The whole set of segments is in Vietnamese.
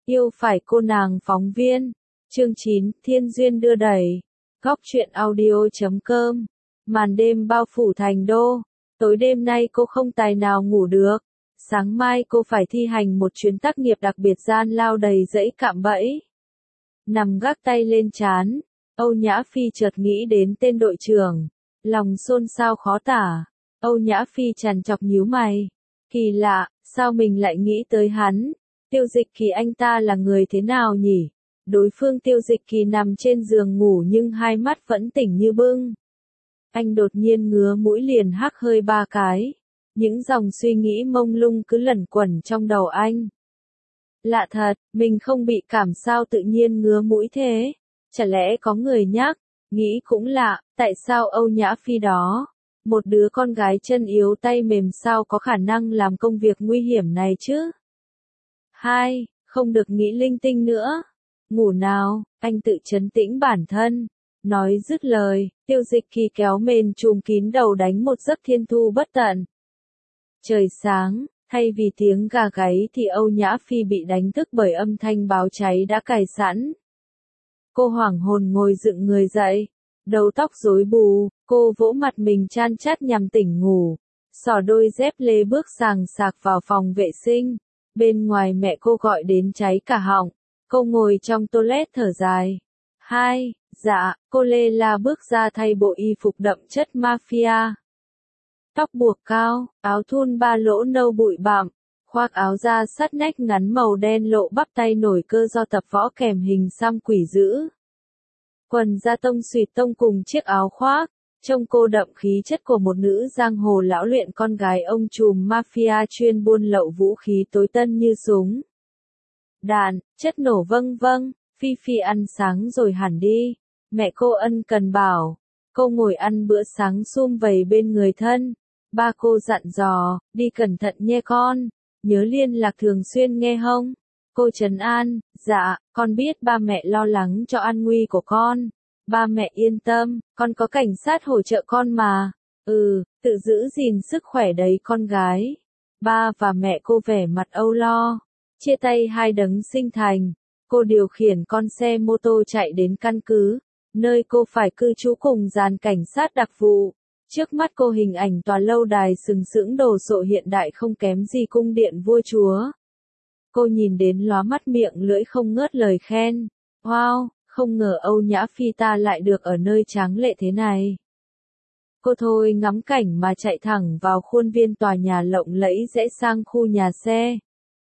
Yêu phải cô nàng phóng viên. Chương 9, Thiên duyên đưa đẩy. Góc truyện audio.com. Màn đêm bao phủ thành đô. Tối đêm nay cô không tài nào ngủ được. Sáng mai cô phải thi hành một chuyến tác nghiệp đặc biệt gian lao đầy dẫy cạm bẫy. Nằm gác tay lên trán, Âu Nhã Phi chợt nghĩ đến tên đội trưởng. Lòng xôn xao khó tả. Âu Nhã Phi trằn trọc nhíu mày. Kỳ lạ, sao mình lại nghĩ tới hắn? Tiêu Dịch Kỳ anh ta là người thế nào nhỉ? Đối phương Tiêu Dịch Kỳ nằm trên giường ngủ nhưng hai mắt vẫn tỉnh như bưng. Anh đột nhiên ngứa mũi liền hắc hơi ba cái. Những dòng suy nghĩ mông lung cứ lẩn quẩn trong đầu anh. Lạ thật, mình không bị cảm sao tự nhiên ngứa mũi thế? Chả lẽ có người nhắc? Nghĩ cũng lạ, tại sao Âu Nhã Phi đó? Một đứa con gái chân yếu tay mềm sao có khả năng làm công việc nguy hiểm này chứ? 2. Không được nghĩ linh tinh nữa. Ngủ nào, anh tự trấn tĩnh bản thân. Nói dứt lời, Tiêu Dịch Kỳ kéo mền trùm kín đầu đánh một giấc thiên thu bất tận. Trời sáng, thay vì tiếng gà gáy thì Âu Nhã Phi bị đánh thức bởi âm thanh báo cháy đã cài sẵn. Cô hoảng hồn ngồi dựng người dậy, đầu tóc rối bù, cô vỗ mặt mình chan chát nhằm tỉnh ngủ, xỏ đôi dép lê bước sàng sạc vào phòng vệ sinh. Bên ngoài mẹ cô gọi đến cháy cả họng, cô ngồi trong toilet thở dài. 2. Dạ, cô lê la bước ra thay bộ y phục đậm chất mafia. Tóc buộc cao, áo thun ba lỗ nâu bụi bặm, khoác áo da sắt nách ngắn màu đen lộ bắp tay nổi cơ do tập võ kèm hình xăm quỷ dữ. Quần da tông xuyệt tông cùng chiếc áo khoác, trông cô đậm khí chất của một nữ giang hồ lão luyện con gái ông trùm mafia chuyên buôn lậu vũ khí tối tân như súng, đạn, chất nổ vâng vâng. Phi Phi ăn sáng rồi hẳn đi. Mẹ cô ân cần bảo. Cô ngồi ăn bữa sáng sum vầy bên người thân. Ba cô dặn dò, đi cẩn thận nhé con. Nhớ liên lạc thường xuyên nghe hông? Cô trấn an, dạ, con biết ba mẹ lo lắng cho an nguy của con. Ba mẹ yên tâm, con có cảnh sát hỗ trợ con mà. Tự giữ gìn sức khỏe đấy con gái. Ba và mẹ cô vẻ mặt âu lo. Chia tay hai đấng sinh thành. Cô điều khiển con xe mô tô chạy đến căn cứ, nơi cô phải cư trú cùng dàn cảnh sát đặc vụ. Trước mắt cô hình ảnh tòa lâu đài sừng sững đồ sộ hiện đại không kém gì cung điện vua chúa. Cô nhìn đến lóa mắt miệng lưỡi không ngớt lời khen. Wow, không ngờ Âu Nhã Phi ta lại được ở nơi tráng lệ thế này. Cô thôi ngắm cảnh mà chạy thẳng vào khuôn viên tòa nhà lộng lẫy rẽ sang khu nhà xe.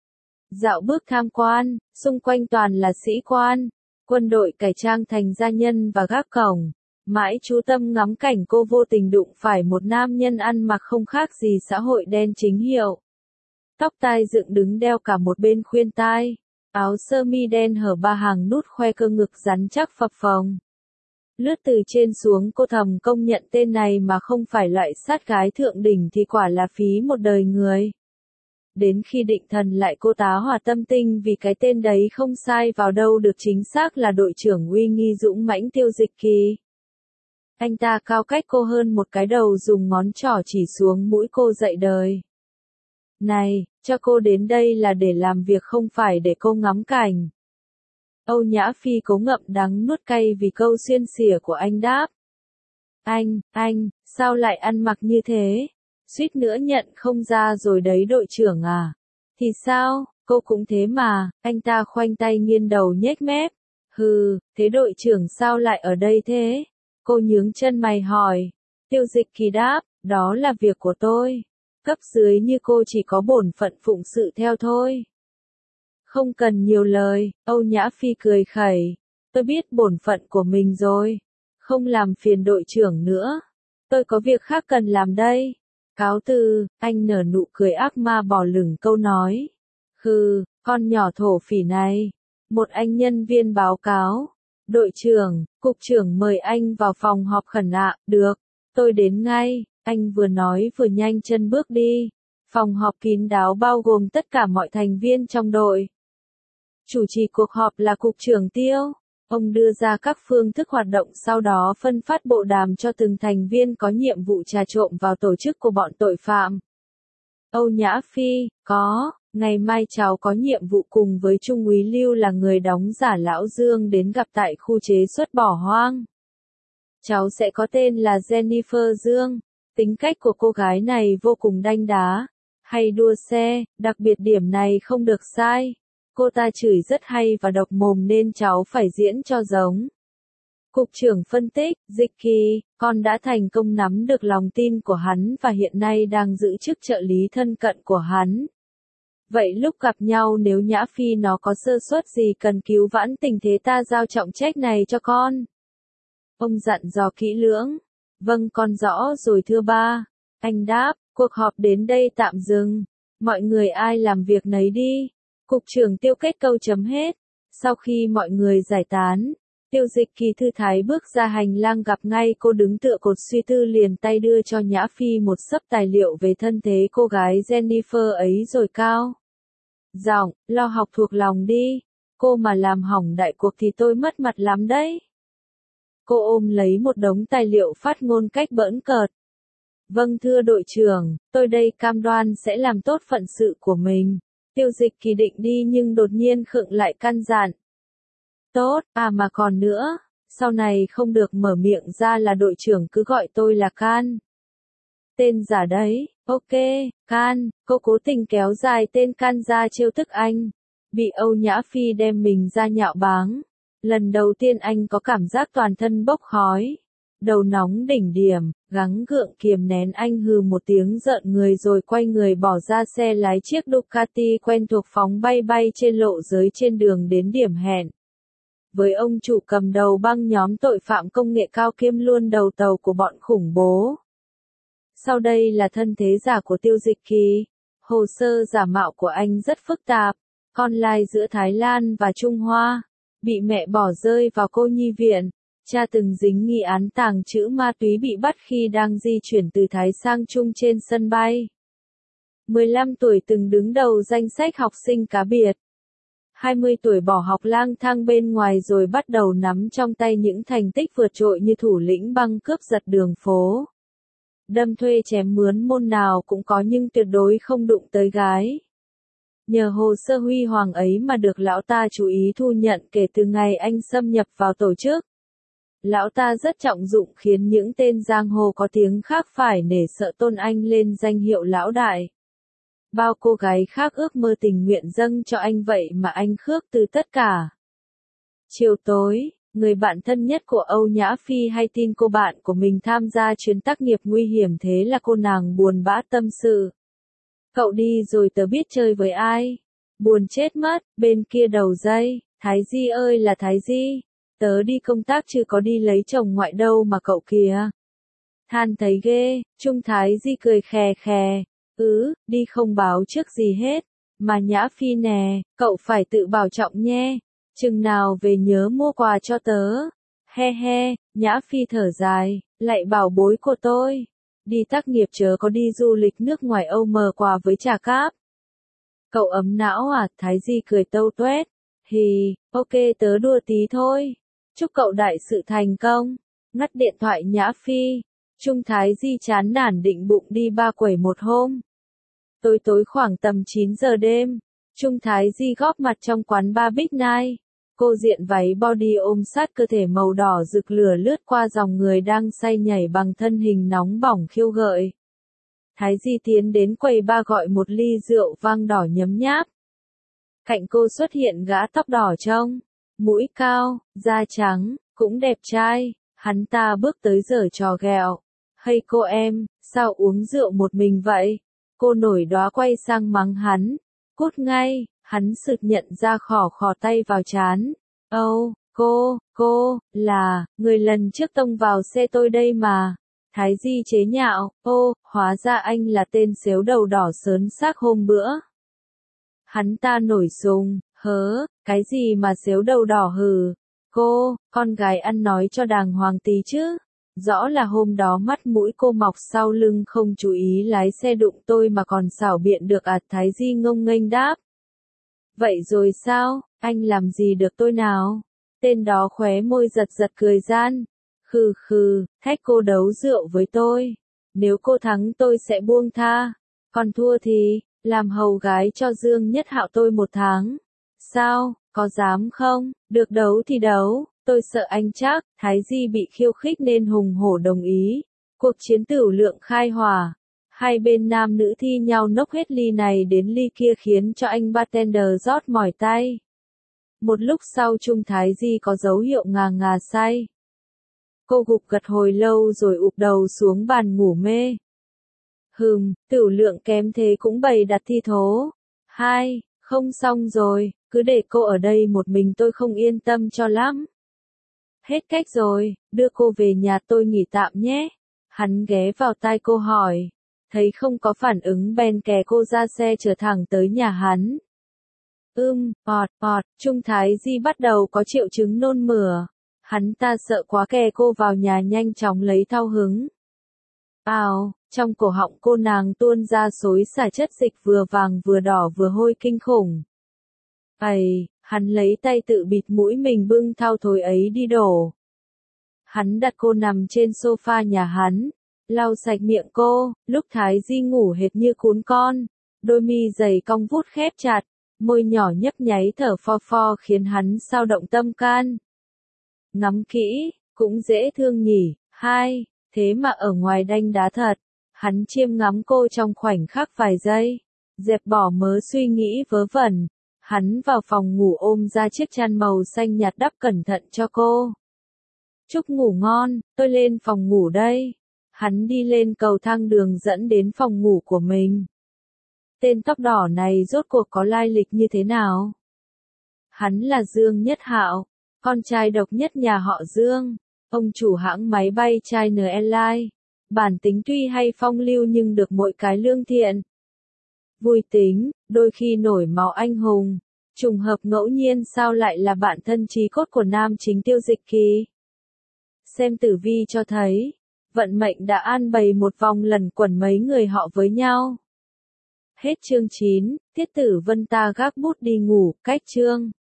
Dạo bước tham quan, xung quanh toàn là sĩ quan, quân đội cải trang thành gia nhân và gác cổng. Mãi chú tâm ngắm cảnh cô vô tình đụng phải một nam nhân ăn mặc không khác gì xã hội đen chính hiệu. Tóc tai dựng đứng đeo cả một bên khuyên tai, áo sơ mi đen hở ba hàng nút khoe cơ ngực rắn chắc phập phồng. Lướt từ trên xuống cô thầm công nhận tên này mà không phải loại sát gái thượng đỉnh thì quả là phí một đời người. Đến khi định thần lại cô tá hỏa tâm tinh vì cái tên đấy không sai vào đâu được chính xác là đội trưởng uy nghi dũng mãnh Tiêu Dịch Kỳ. Anh ta cao cách cô hơn một cái đầu dùng ngón trỏ chỉ xuống mũi cô dậy đời. Này, cho cô đến đây là để làm việc không phải để cô ngắm cảnh. Âu Nhã Phi cố ngậm đắng nuốt cay vì câu xuyên xỉa của anh đáp. Anh, sao lại ăn mặc như thế? Suýt nữa nhận không ra rồi đấy đội trưởng à? Thì sao, cô cũng thế mà, anh ta khoanh tay nghiêng đầu nhếch mép. Thế đội trưởng sao lại ở đây thế? Cô nhướng chân mày hỏi. Tiêu Dịch Kỳ đáp, đó là việc của tôi. Cấp dưới như cô chỉ có bổn phận phụng sự theo thôi. Không cần nhiều lời, Âu Nhã Phi cười khẩy. Tôi biết bổn phận của mình rồi. Không làm phiền đội trưởng nữa. Tôi có việc khác cần làm đây. Cáo từ, anh nở nụ cười ác ma bỏ lửng câu nói. Con nhỏ thổ phỉ này. Một anh nhân viên báo cáo. Đội trưởng, cục trưởng mời anh vào phòng họp khẩn ạ. Được, tôi đến ngay. Anh vừa nói vừa nhanh chân bước đi. Phòng họp kín đáo bao gồm tất cả mọi thành viên trong đội. Chủ trì cuộc họp là cục trưởng Tiêu. Ông đưa ra các phương thức hoạt động sau đó phân phát bộ đàm cho từng thành viên có nhiệm vụ trà trộn vào tổ chức của bọn tội phạm. Âu Nhã Phi, có, Ngày mai cháu có nhiệm vụ cùng với Trung úy Lưu là người đóng giả Lão Dương đến gặp tại khu chế xuất bỏ hoang. Cháu sẽ có tên là Jennifer Dương. Tính cách của cô gái này vô cùng đanh đá, hay đua xe, đặc biệt điểm này không được sai. Cô ta chửi rất hay và độc mồm nên cháu phải diễn cho giống. Cục trưởng phân tích, Dịch Kỳ, con đã thành công nắm được lòng tin của hắn và hiện nay đang giữ chức trợ lý thân cận của hắn. Vậy lúc gặp nhau nếu Nhã Phi nó có sơ suất gì cần cứu vãn tình thế ta giao trọng trách này cho con. Ông dặn dò kỹ lưỡng. Vâng con rõ rồi thưa ba. Anh đáp, cuộc họp đến đây tạm dừng. Mọi người ai làm việc nấy đi. Cục trưởng Tiêu kết câu chấm hết. Sau khi mọi người giải tán, Tiêu Dịch Kỳ thư thái bước ra hành lang gặp ngay cô đứng tựa cột suy tư liền tay đưa cho Nhã Phi một xấp tài liệu về thân thế cô gái Jennifer ấy rồi cao giọng, lo học thuộc lòng đi. Cô mà làm hỏng đại cuộc thì tôi mất mặt lắm đấy. Cô ôm lấy một đống tài liệu phát ngôn cách bỡn cợt. Vâng thưa đội trưởng, tôi đây cam đoan sẽ làm tốt phận sự của mình. Tiêu Dịch Kỳ định đi nhưng đột nhiên khựng lại căn dặn. Tốt, mà còn nữa, sau này không được mở miệng ra là đội trưởng cứ gọi tôi là Can. Tên giả đấy, ok, Can, cô cố tình kéo dài tên Can ra trêu tức anh. Bị Âu Nhã Phi đem mình ra nhạo báng. Lần đầu tiên anh có cảm giác toàn thân bốc khói. Đầu nóng đỉnh điểm, gắng gượng kiềm nén anh hừ một tiếng giận người rồi quay người bỏ ra xe lái chiếc Ducati quen thuộc phóng bay bay trên lộ giới trên đường đến điểm hẹn. Với ông chủ cầm đầu băng nhóm tội phạm công nghệ cao kiêm luôn đầu tàu của bọn khủng bố. Sau đây là thân thế giả của Tiêu Dịch Kỳ. Hồ sơ giả mạo của anh rất phức tạp. Online giữa Thái Lan và Trung Hoa. Bị mẹ bỏ rơi vào cô nhi viện. Cha từng dính nghi án tàng trữ ma túy bị bắt khi đang di chuyển từ Thái sang Trung trên sân bay. 15 tuổi từng đứng đầu danh sách học sinh cá biệt. 20 tuổi bỏ học lang thang bên ngoài rồi bắt đầu nắm trong tay những thành tích vượt trội như thủ lĩnh băng cướp giật đường phố. Đâm thuê chém mướn môn nào cũng có nhưng tuyệt đối không đụng tới gái. Nhờ hồ sơ huy hoàng ấy mà được lão ta chú ý thu nhận kể từ ngày anh xâm nhập vào tổ chức. Lão ta rất trọng dụng khiến những tên giang hồ có tiếng khác phải nể sợ tôn anh lên danh hiệu lão đại. Bao cô gái khác ước mơ tình nguyện dâng cho anh vậy mà anh khước từ tất cả. Chiều tối, người bạn thân nhất của Âu Nhã Phi hay tin cô bạn của mình tham gia chuyến tác nghiệp nguy hiểm thế là cô nàng buồn bã tâm sự. Cậu đi rồi tớ biết chơi với ai. Buồn chết mất, bên kia đầu dây, Thái Di ơi là Thái Di. Tớ đi công tác chứ có đi lấy chồng ngoại đâu mà cậu kìa. Than thấy ghê, Trung Thái Di cười khè khè. Đi không báo trước gì hết. Mà Nhã Phi nè, cậu phải tự bảo trọng nhé. Chừng nào về nhớ mua quà cho tớ. He he, Nhã Phi thở dài, lại bảo bối của tôi. Đi tác nghiệp chớ có đi du lịch nước ngoài Âu mờ quà với trà cáp. Cậu ấm não à, Thái Di cười tâu tuét. Hì, ok tớ đùa tí thôi. Chúc cậu đại sự thành công. Ngắt điện thoại Nhã Phi. Trung Thái Di chán nản định bụng đi ba quẩy một hôm. Tối khoảng tầm 9 giờ đêm, Trung Thái Di góp mặt trong quán bar Big Night. Cô diện váy body ôm sát cơ thể màu đỏ rực lửa lướt qua dòng người đang say nhảy bằng thân hình nóng bỏng khiêu gợi. Thái Di tiến đến quầy bar gọi một ly rượu vang đỏ nhấm nháp. Cạnh cô xuất hiện gã tóc đỏ trông, mũi cao, da trắng, cũng đẹp trai. Hắn ta bước tới giở trò ghẹo. Hay cô em, sao uống rượu một mình vậy? Cô nổi đóa quay sang mắng hắn. Cút ngay, hắn sực nhận ra khỏ tay vào trán. Là, người lần trước tông vào xe tôi đây mà. Thái Di chế nhạo, hóa ra anh là tên xéo đầu đỏ sớn xác hôm bữa. Hắn ta nổi sùng, cái gì mà xéo đầu đỏ hừ. Con gái ăn nói cho đàng hoàng tí chứ. Rõ là hôm đó mắt mũi cô mọc sau lưng không chú ý lái xe đụng tôi mà còn xảo biện được à, Thái Di ngông nghênh đáp. Vậy rồi sao, anh làm gì được tôi nào? Tên đó khóe môi giật cười gian. Thách cô đấu rượu với tôi. Nếu cô thắng tôi sẽ buông tha. Còn thua thì, làm hầu gái cho Dương Nhất Hạo tôi 1 tháng. Sao, có dám không? Được đấu thì đấu, tôi sợ anh chắc. Thái Di bị khiêu khích nên hùng hổ đồng ý. Cuộc chiến tửu lượng khai hỏa. Hai bên nam nữ thi nhau nốc hết ly này đến ly kia khiến cho anh bartender rót mỏi tay. Một lúc sau Trung Thái Di có dấu hiệu ngà ngà say. Cô gục gật hồi lâu rồi ụp đầu xuống bàn ngủ mê. Tửu lượng kém thế cũng bày đặt thi thố. Không xong rồi, cứ để cô ở đây một mình tôi không yên tâm cho lắm. Hết cách rồi, đưa cô về nhà tôi nghỉ tạm nhé. Hắn ghé vào tai cô hỏi. Thấy không có phản ứng bèn kè cô ra xe chở thẳng tới nhà hắn. Trung Thái Di bắt đầu có triệu chứng nôn mửa. Hắn ta sợ quá kè cô vào nhà nhanh chóng lấy thao hứng. Trong cổ họng cô nàng tuôn ra xối xả chất dịch vừa vàng vừa đỏ vừa hôi kinh khủng. Hắn lấy tay tự bịt mũi mình bưng thao thối ấy đi đổ. Hắn đặt cô nằm trên sofa nhà hắn, lau sạch miệng cô, lúc Thái Di ngủ hệt như cún con, đôi mi dày cong vút khép chặt, môi nhỏ nhấp nháy thở phò phò khiến hắn xao động tâm can. Ngắm kỹ, cũng dễ thương nhỉ. Thế mà ở ngoài đanh đá thật. Hắn chiêm ngắm cô trong khoảnh khắc vài giây, dẹp bỏ mớ suy nghĩ vớ vẩn. Hắn vào phòng ngủ ôm ra chiếc chăn màu xanh nhạt đắp cẩn thận cho cô. Chúc ngủ ngon, tôi lên phòng ngủ đây. Hắn đi lên cầu thang đường dẫn đến phòng ngủ của mình. Tên tóc đỏ này rốt cuộc có lai lịch như thế nào? Hắn là Dương Nhất Hạo, con trai độc nhất nhà họ Dương, ông chủ hãng máy bay China Airlines. Bản tính tuy hay phong lưu nhưng được mỗi cái lương thiện. Vui tính, đôi khi nổi máu anh hùng. Trùng hợp ngẫu nhiên sao lại là bạn thân chí cốt của nam chính Tiêu Dịch Kỳ. Xem tử vi cho thấy, vận mệnh đã an bày một vòng lần quẩn mấy người họ với nhau. Hết chương 9, Tiết Tử Vân ta gác bút đi ngủ, cách chương.